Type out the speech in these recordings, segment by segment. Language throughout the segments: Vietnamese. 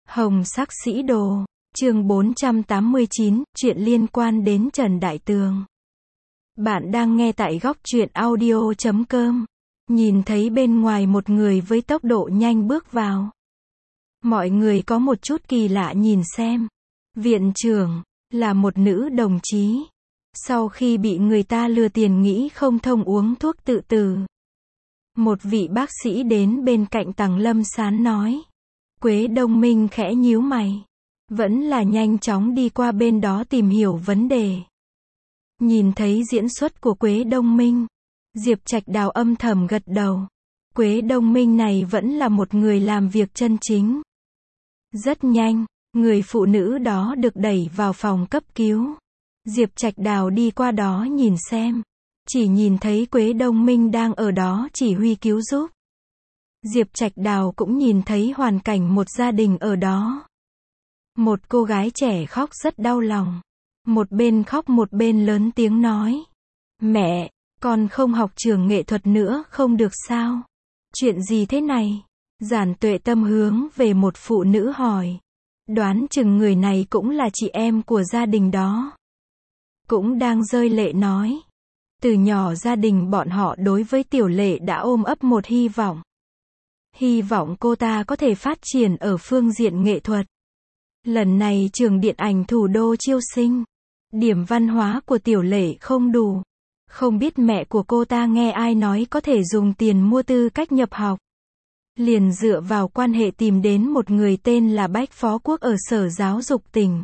Hồng sắc sĩ đồ, chương 489, chuyện liên quan đến Trần Đại Tường. Bạn đang nghe tại góc truyện audio.com. Nhìn thấy bên ngoài một người với tốc độ nhanh bước vào. Mọi người có một chút kỳ lạ nhìn xem. Viện trưởng, là một nữ đồng chí. Sau khi bị người ta lừa tiền nghĩ không thông uống thuốc tự tử. Một vị bác sĩ đến bên cạnh Tằng Lâm Sán nói. Quế Đông Minh khẽ nhíu mày. Vẫn là nhanh chóng đi qua bên đó tìm hiểu vấn đề. Nhìn thấy diễn xuất của Quế Đông Minh, Diệp Trạch Đào âm thầm gật đầu. Quế Đông Minh này vẫn là một người làm việc chân chính. Rất nhanh, người phụ nữ đó được đẩy vào phòng cấp cứu. Diệp Trạch Đào đi qua đó nhìn xem. Chỉ nhìn thấy Quế Đông Minh đang ở đó chỉ huy cứu giúp. Diệp Trạch Đào cũng nhìn thấy hoàn cảnh một gia đình ở đó. Một cô gái trẻ khóc rất đau lòng. Một bên khóc một bên lớn tiếng nói. Mẹ, con không học trường nghệ thuật nữa không được sao? Chuyện gì thế này? Giản Tuệ Tâm hướng về một phụ nữ hỏi. Đoán chừng người này cũng là chị em của gia đình đó. Cũng đang rơi lệ nói. Từ nhỏ gia đình bọn họ đối với Tiểu Lệ đã ôm ấp một hy vọng. Hy vọng cô ta có thể phát triển ở phương diện nghệ thuật. Lần này trường điện ảnh thủ đô chiêu sinh. Điểm văn hóa của Tiểu Lệ không đủ. Không biết mẹ của cô ta nghe ai nói có thể dùng tiền mua tư cách nhập học. Liền dựa vào quan hệ tìm đến một người tên là Bách Phó Quốc ở Sở Giáo dục tỉnh.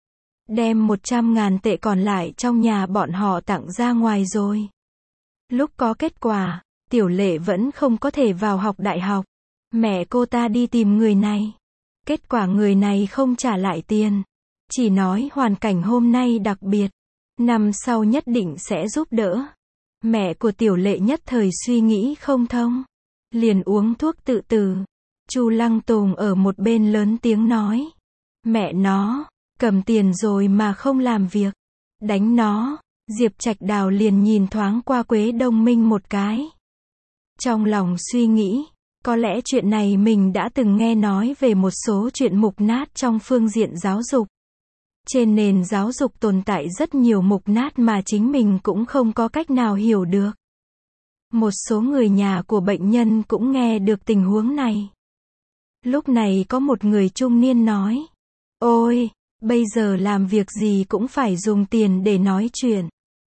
Đem 100.000 tệ còn lại trong nhà bọn họ tặng ra ngoài rồi. Lúc có kết quả, Tiểu Lệ vẫn không có thể vào học đại học. Mẹ cô ta đi tìm người này. Kết quả người này không trả lại tiền. Chỉ nói hoàn cảnh hôm nay đặc biệt. Năm sau nhất định sẽ giúp đỡ. Mẹ của Tiểu Lệ nhất thời suy nghĩ không thông. Liền uống thuốc tự tử. Chu Lăng Tùng ở một bên lớn tiếng nói. Mẹ nó, cầm tiền rồi mà không làm việc. Đánh nó. Diệp Trạch Đào liền nhìn thoáng qua Quế Đông Minh một cái. Trong lòng suy nghĩ. Có lẽ chuyện này mình đã từng nghe nói về một số chuyện mục nát trong phương diện giáo dục. Trên nền giáo dục tồn tại rất nhiều mục nát mà chính mình cũng không có cách nào hiểu được. Một số người nhà của bệnh nhân cũng nghe được tình huống này. Lúc này có một người trung niên nói. Ôi, bây giờ làm việc gì cũng phải dùng tiền để nói chuyện.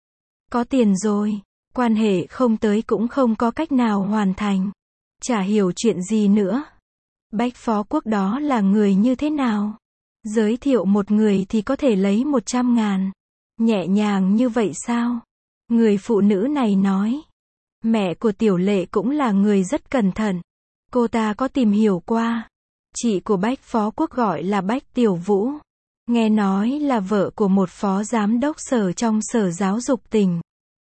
Có tiền rồi, quan hệ không tới cũng không có cách nào hoàn thành. Chả hiểu chuyện gì nữa. Bách Phó Quốc đó là người như thế nào? Giới thiệu một người thì có thể lấy 100.000. Nhẹ nhàng như vậy sao? Người phụ nữ này nói. Mẹ của Tiểu Lệ cũng là người rất cẩn thận. Cô ta có tìm hiểu qua. Chị của Bách Phó Quốc gọi là Bách Tiểu Vũ. Nghe nói là vợ của một phó giám đốc sở trong Sở Giáo dục tỉnh.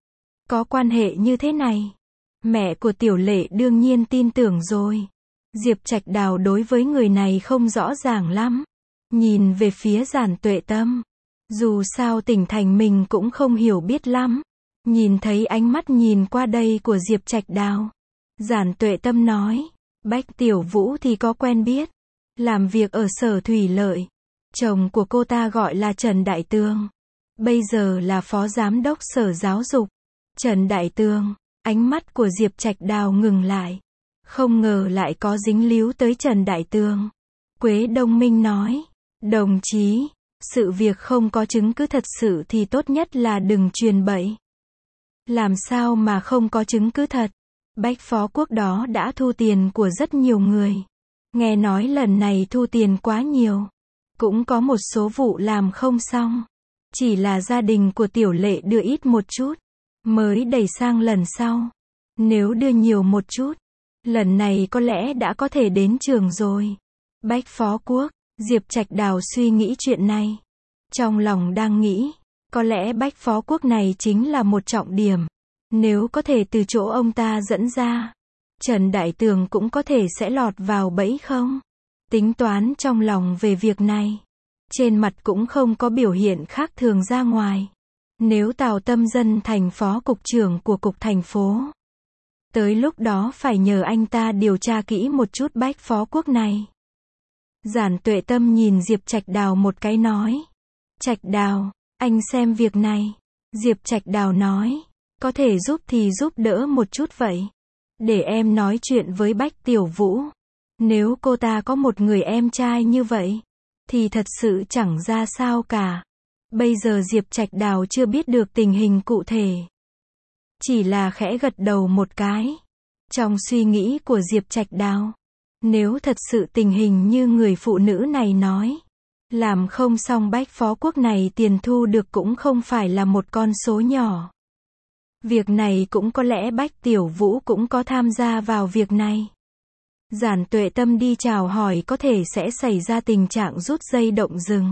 Có quan hệ như thế này. Mẹ của Tiểu Lệ đương nhiên tin tưởng rồi. Diệp Trạch Đào đối với người này không rõ ràng lắm. Nhìn về phía Giản Tuệ Tâm. Dù sao tỉnh thành mình cũng không hiểu biết lắm. Nhìn thấy ánh mắt nhìn qua đây của Diệp Trạch Đào. Giản Tuệ Tâm nói. Bách Tiểu Vũ thì có quen biết. Làm việc ở Sở Thủy Lợi. Chồng của cô ta gọi là Trần Đại Tường. Bây giờ là phó giám đốc Sở Giáo dục. Trần Đại Tường. Ánh mắt của Diệp Trạch Đào ngừng lại. Không ngờ lại có dính líu tới Trần Đại Tường. Quế Đông Minh nói. Đồng chí, sự việc không có chứng cứ thật sự thì tốt nhất là đừng truyền bậy. Làm sao mà không có chứng cứ thật? Bách Phó Quốc đó đã thu tiền của rất nhiều người. Nghe nói lần này thu tiền quá nhiều. Cũng có một số vụ làm không xong. Chỉ là gia đình của Tiểu Lệ đưa ít một chút. Mới đẩy sang lần sau. Nếu đưa nhiều một chút. Lần này có lẽ đã có thể đến trường rồi. Bách Phó Quốc. Diệp Trạch Đào suy nghĩ chuyện này. Trong lòng đang nghĩ. Có lẽ Bách Phó Quốc này chính là một trọng điểm. Nếu có thể từ chỗ ông ta dẫn ra. Trần Đại Tường cũng có thể sẽ lọt vào bẫy không? Tính toán trong lòng về việc này. Trên mặt cũng không có biểu hiện khác thường ra ngoài. Nếu Tào Tâm Dân thành phó cục trưởng của cục thành phố. Tới lúc đó phải nhờ anh ta điều tra kỹ một chút Bách Phó Quốc này. Giản Tuệ Tâm nhìn Diệp Trạch Đào một cái nói. Trạch Đào, anh xem việc này. Diệp Trạch Đào nói. Có thể giúp thì giúp đỡ một chút vậy. Để em nói chuyện với Bách Tiểu Vũ. Nếu cô ta có một người em trai như vậy, thì thật sự chẳng ra sao cả. Bây giờ Diệp Trạch Đào chưa biết được tình hình cụ thể. Chỉ là khẽ gật đầu một cái. Trong suy nghĩ của Diệp Trạch Đào, nếu thật sự tình hình như người phụ nữ này nói, làm không xong Bách Phó Quốc này tiền thu được cũng không phải là một con số nhỏ. Việc này cũng có lẽ Bách Tiểu Vũ cũng có tham gia vào việc này. Giản Tuệ Tâm đi chào hỏi có thể sẽ xảy ra tình trạng rút dây động rừng.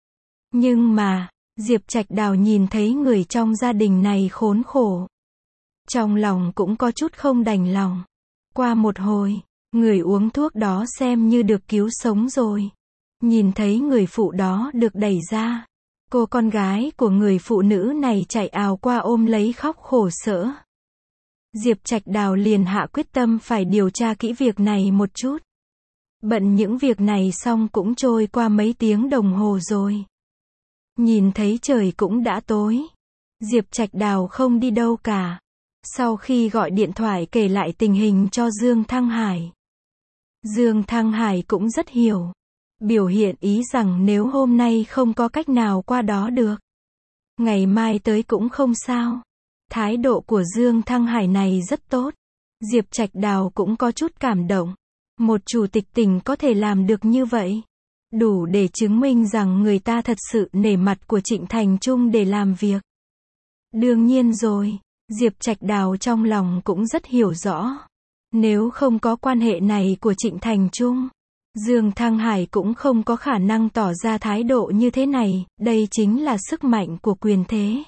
Nhưng mà, Diệp Trạch Đào nhìn thấy người trong gia đình này khốn khổ. Trong lòng cũng có chút không đành lòng. Qua một hồi, người uống thuốc đó xem như được cứu sống rồi. Nhìn thấy người phụ đó được đẩy ra. Cô con gái của người phụ nữ này chạy ào qua ôm lấy khóc khổ sở. Diệp Trạch Đào liền hạ quyết tâm phải điều tra kỹ việc này một chút. Bận những việc này xong cũng trôi qua mấy tiếng đồng hồ rồi. Nhìn thấy trời cũng đã tối. Diệp Trạch Đào không đi đâu cả. Sau khi gọi điện thoại kể lại tình hình cho Dương Thăng Hải. Dương Thăng Hải cũng rất hiểu. Biểu hiện ý rằng nếu hôm nay không có cách nào qua đó được, ngày mai tới cũng không sao. Thái độ của Dương Thăng Hải này rất tốt. Diệp Trạch Đào cũng có chút cảm động. Một chủ tịch tỉnh có thể làm được như vậy, đủ để chứng minh rằng người ta thật sự nể mặt của Trịnh Thành Trung để làm việc. Đương nhiên rồi, Diệp Trạch Đào trong lòng cũng rất hiểu rõ. Nếu không có quan hệ này của Trịnh Thành Trung, Dương Thăng Hải cũng không có khả năng tỏ ra thái độ như thế này, đây chính là sức mạnh của quyền thế.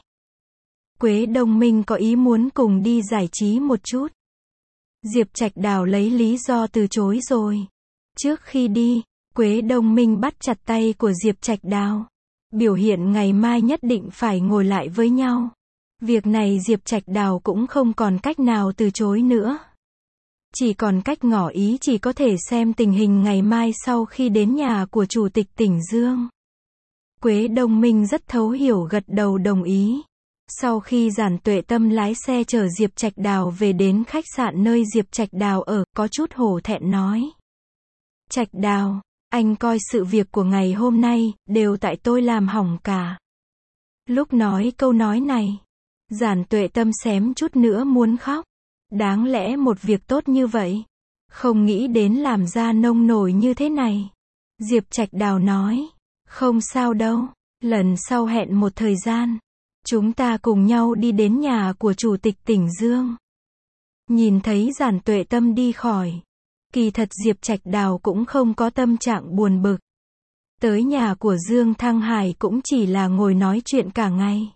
Quế Đông Minh có ý muốn cùng đi giải trí một chút. Diệp Trạch Đào lấy lý do từ chối rồi. Trước khi đi, Quế Đông Minh bắt chặt tay của Diệp Trạch Đào. Biểu hiện ngày mai nhất định phải ngồi lại với nhau. Việc này Diệp Trạch Đào cũng không còn cách nào từ chối nữa. Chỉ còn cách ngỏ ý chỉ có thể xem tình hình ngày mai sau khi đến nhà của Chủ tịch tỉnh Dương. Quế Đông Minh rất thấu hiểu gật đầu đồng ý. Sau khi Giản Tuệ Tâm lái xe chở Diệp Trạch Đào về đến khách sạn nơi Diệp Trạch Đào ở, có chút hổ thẹn nói. Trạch Đào, anh coi sự việc của ngày hôm nay, đều tại tôi làm hỏng cả. Lúc nói câu nói này, Giản Tuệ Tâm xém chút nữa muốn khóc. Đáng lẽ một việc tốt như vậy, không nghĩ đến làm ra nông nổi như thế này. Diệp Trạch Đào nói, không sao đâu, lần sau hẹn một thời gian, chúng ta cùng nhau đi đến nhà của Chủ tịch tỉnh Dương. Nhìn thấy Giản Tuệ Tâm đi khỏi, kỳ thật Diệp Trạch Đào cũng không có tâm trạng buồn bực. Tới nhà của Dương Thăng Hải cũng chỉ là ngồi nói chuyện cả ngày.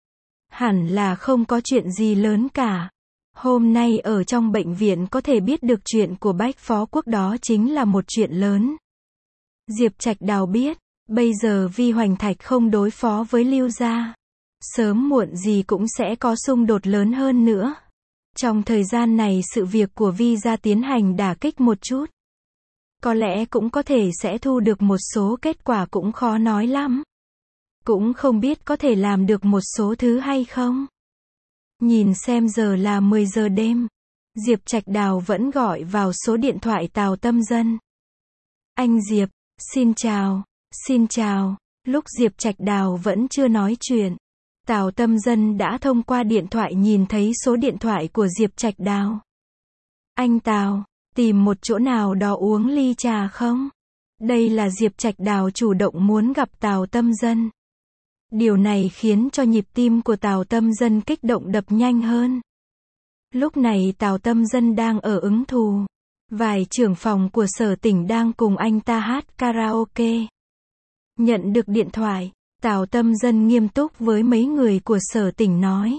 Hẳn là không có chuyện gì lớn cả. Hôm nay ở trong bệnh viện có thể biết được chuyện của Bách Phó Quốc đó chính là một chuyện lớn. Diệp Trạch Đào biết, bây giờ Vi Hoành Thạch không đối phó với Lưu gia, sớm muộn gì cũng sẽ có xung đột lớn hơn nữa. Trong thời gian này sự việc của Vi gia tiến hành đả kích một chút. Có lẽ cũng có thể sẽ thu được một số kết quả cũng khó nói lắm. Cũng không biết có thể làm được một số thứ hay không. Nhìn xem giờ là 10 giờ đêm. Diệp Trạch Đào vẫn gọi vào số điện thoại Tào Tâm Dân. Anh Diệp, xin chào, xin chào. Lúc Diệp Trạch Đào vẫn chưa nói chuyện, Tào Tâm Dân đã thông qua điện thoại nhìn thấy số điện thoại của Diệp Trạch Đào. Anh Tào, tìm một chỗ nào đó uống ly trà không? Đây là Diệp Trạch Đào chủ động muốn gặp Tào Tâm Dân. Điều này khiến cho nhịp tim của Tào Tâm Dân kích động đập nhanh hơn. Lúc này Tào Tâm Dân đang ở ứng thù. Vài trưởng phòng của sở tỉnh đang cùng anh ta hát karaoke. Nhận được điện thoại, Tào Tâm Dân nghiêm túc với mấy người của sở tỉnh nói.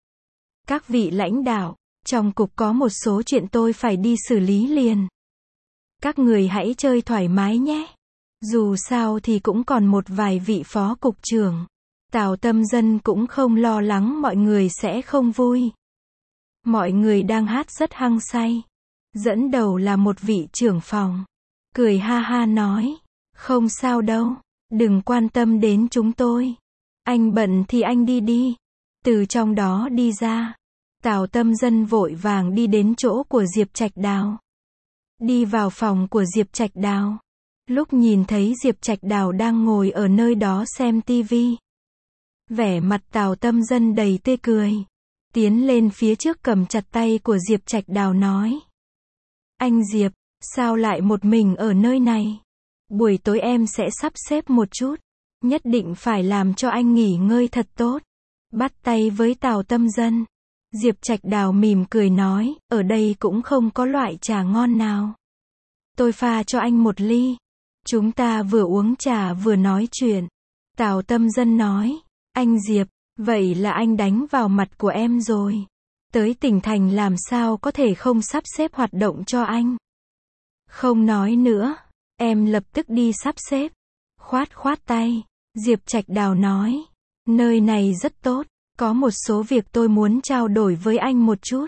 Các vị lãnh đạo, trong cục có một số chuyện tôi phải đi xử lý liền. Các người hãy chơi thoải mái nhé. Dù sao thì cũng còn một vài vị phó cục trưởng. Tào Tâm Dân cũng không lo lắng mọi người sẽ không vui. Mọi người đang hát rất hăng say. Dẫn đầu là một vị trưởng phòng. Cười ha ha nói. Không sao đâu, đừng quan tâm đến chúng tôi. Anh bận thì anh đi đi. Từ trong đó đi ra, Tào Tâm Dân vội vàng đi đến chỗ của Diệp Trạch Đào. Đi vào phòng của Diệp Trạch Đào. Lúc nhìn thấy Diệp Trạch Đào đang ngồi ở nơi đó xem tivi, vẻ mặt Tào Tâm Dân đầy tươi cười. Tiến lên phía trước cầm chặt tay của Diệp Trạch Đào nói. Anh Diệp, sao lại một mình ở nơi này? Buổi tối em sẽ sắp xếp một chút. Nhất định phải làm cho anh nghỉ ngơi thật tốt. Bắt tay với Tào Tâm Dân. Diệp Trạch Đào mỉm cười nói, ở đây cũng không có loại trà ngon nào. Tôi pha cho anh một ly. Chúng ta vừa uống trà vừa nói chuyện. Tào Tâm Dân nói, anh Diệp, vậy là anh đánh vào mặt của em rồi. Tới tỉnh thành làm sao có thể không sắp xếp hoạt động cho anh. Không nói nữa, em lập tức đi sắp xếp. Khoát khoát tay, Diệp Trạch Đào nói, nơi này rất tốt, có một số việc tôi muốn trao đổi với anh một chút.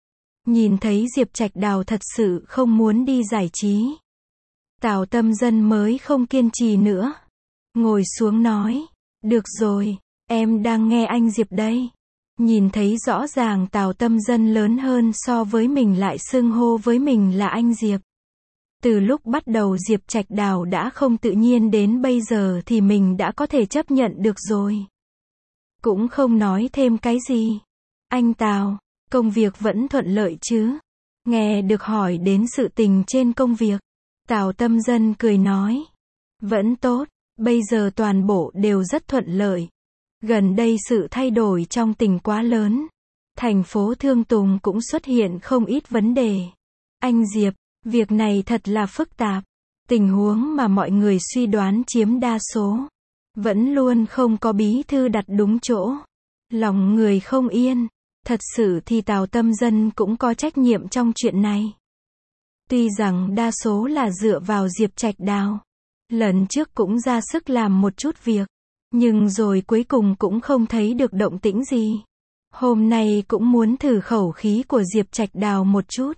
Nhìn thấy Diệp Trạch Đào thật sự không muốn đi giải trí, Tào Tâm Dân mới không kiên trì nữa. Ngồi xuống nói, được rồi, em đang nghe anh Diệp đây. Nhìn thấy rõ ràng Tào Tâm Dân lớn hơn so với mình lại xưng hô với mình là anh Diệp. Từ lúc bắt đầu Diệp Trạch Đào đã không tự nhiên đến bây giờ thì mình đã có thể chấp nhận được rồi. Cũng không nói thêm cái gì. Anh Tào, công việc vẫn thuận lợi chứ? Nghe được hỏi đến sự tình trên công việc, Tào Tâm Dân cười nói. Vẫn tốt, bây giờ toàn bộ đều rất thuận lợi. Gần đây sự thay đổi trong tỉnh quá lớn. Thành phố Thương Tùng cũng xuất hiện không ít vấn đề. Anh Diệp, việc này thật là phức tạp. Tình huống mà mọi người suy đoán chiếm đa số. Vẫn luôn không có bí thư đặt đúng chỗ. Lòng người không yên. Thật sự thì Tào Tâm Dân cũng có trách nhiệm trong chuyện này. Tuy rằng đa số là dựa vào Diệp Trạch Đào. Lần trước cũng ra sức làm một chút việc. Nhưng rồi cuối cùng cũng không thấy được động tĩnh gì. Hôm nay cũng muốn thử khẩu khí của Diệp Trạch Đào một chút.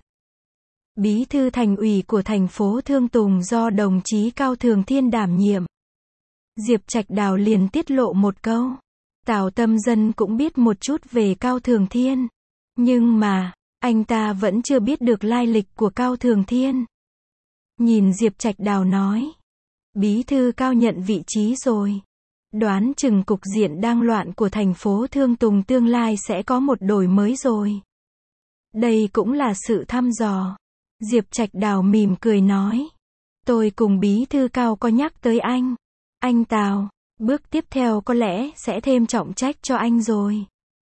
Bí thư thành ủy của thành phố Thương Tùng do đồng chí Cao Thường Thiên đảm nhiệm. Diệp Trạch Đào liền tiết lộ một câu. Tào Tâm Dân cũng biết một chút về Cao Thường Thiên. Nhưng mà, anh ta vẫn chưa biết được lai lịch của Cao Thường Thiên. Nhìn Diệp Trạch Đào nói. Bí thư Cao nhận vị trí rồi. Đoán chừng cục diện đang loạn của thành phố Thương Tùng tương lai sẽ có một đổi mới rồi. Đây cũng là sự thăm dò. Diệp Trạch Đào mỉm cười nói. Tôi cùng bí thư Cao có nhắc tới anh. Anh Tào, bước tiếp theo có lẽ sẽ thêm trọng trách cho anh rồi.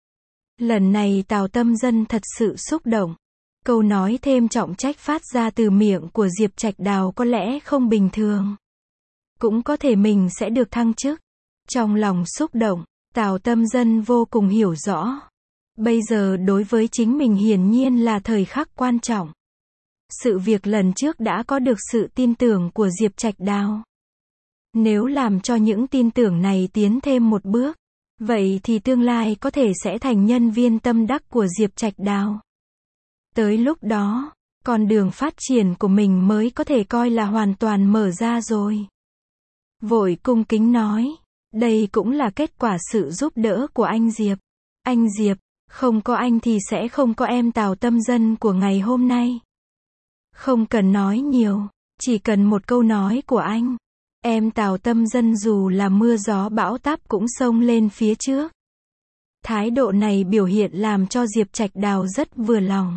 Lần này Tào Tâm Dân thật sự xúc động. Câu nói thêm trọng trách phát ra từ miệng của Diệp Trạch Đào có lẽ không bình thường. Cũng có thể mình sẽ được thăng chức. Trong lòng xúc động, Tào Tâm Dân vô cùng hiểu rõ. Bây giờ đối với chính mình hiển nhiên là thời khắc quan trọng. Sự việc lần trước đã có được sự tin tưởng của Diệp Trạch Đào. Nếu làm cho những tin tưởng này tiến thêm một bước, vậy thì tương lai có thể sẽ thành nhân viên tâm đắc của Diệp Trạch Đào. Tới lúc đó, con đường phát triển của mình mới có thể coi là hoàn toàn mở ra rồi. Vội cung kính nói. Đây cũng là kết quả sự giúp đỡ của anh Diệp. Anh Diệp, không có anh thì sẽ không có em Tào Tâm Dân của ngày hôm nay. Không cần nói nhiều, chỉ cần một câu nói của anh. Em Tào Tâm Dân dù là mưa gió bão táp cũng xông lên phía trước. Thái độ này biểu hiện làm cho Diệp Trạch Đào rất vừa lòng.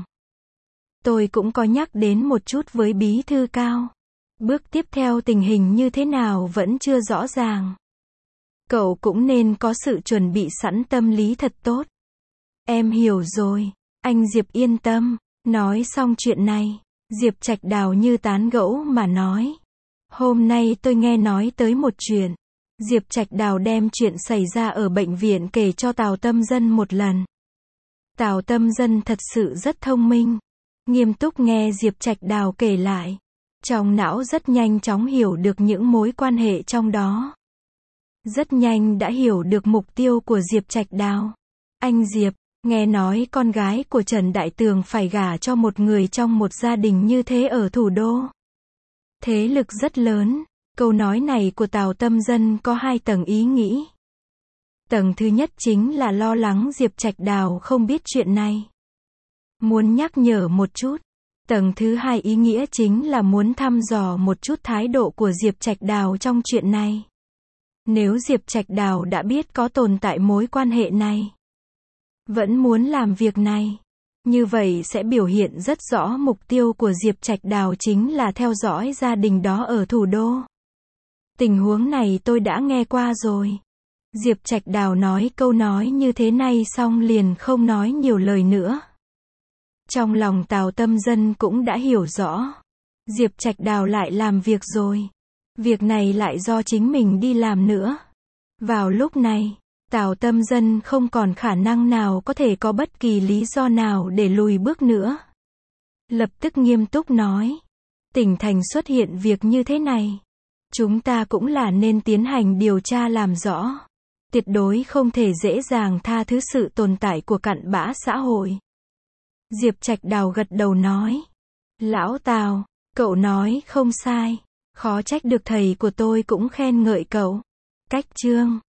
Tôi cũng có nhắc đến một chút với bí thư Cao. Bước tiếp theo tình hình như thế nào vẫn chưa rõ ràng. Cậu cũng nên có sự chuẩn bị sẵn tâm lý thật tốt. Em hiểu rồi, anh Diệp yên tâm. Nói xong chuyện này, Diệp Trạch Đào như tán gẫu mà nói. Hôm nay tôi nghe nói tới một chuyện. Diệp Trạch Đào đem chuyện xảy ra ở bệnh viện kể cho Tào Tâm Dân một lần. Tào Tâm Dân thật sự rất thông minh. Nghiêm túc nghe Diệp Trạch Đào kể lại. Trong não rất nhanh chóng hiểu được những mối quan hệ trong đó. Rất nhanh đã hiểu được mục tiêu của Diệp Trạch Đào. Anh Diệp, nghe nói con gái của Trần Đại Tường phải gả cho một người trong một gia đình như thế ở thủ đô. Thế lực rất lớn, Câu nói này của Tào Tâm Dân có hai tầng ý nghĩ. Tầng thứ nhất chính là lo lắng Diệp Trạch Đào không biết chuyện này. Muốn nhắc nhở một chút. Tầng thứ hai ý nghĩa chính là muốn thăm dò một chút thái độ của Diệp Trạch Đào trong chuyện này. Nếu Diệp Trạch Đào đã biết có tồn tại mối quan hệ này, vẫn muốn làm việc này, như vậy sẽ biểu hiện rất rõ mục tiêu của Diệp Trạch Đào chính là theo dõi gia đình đó ở thủ đô. Tình huống này tôi đã nghe qua rồi. Diệp Trạch Đào nói câu nói như thế này xong liền không nói nhiều lời nữa. Trong lòng Tào Tâm Dân cũng đã hiểu rõ. Diệp Trạch Đào lại làm việc rồi. Việc này lại do chính mình đi làm nữa. Vào lúc này, Tào Tâm Dân không còn khả năng nào có thể có bất kỳ lý do nào để lùi bước nữa. Lập tức nghiêm túc nói. Tỉnh thành xuất hiện việc như thế này. Chúng ta cũng là nên tiến hành điều tra làm rõ. Tuyệt đối không thể dễ dàng tha thứ sự tồn tại của cặn bã xã hội. Diệp Trạch Đào gật đầu nói. Lão Tào, cậu nói không sai. Khó trách được thầy của tôi cũng khen ngợi cậu. Cách chương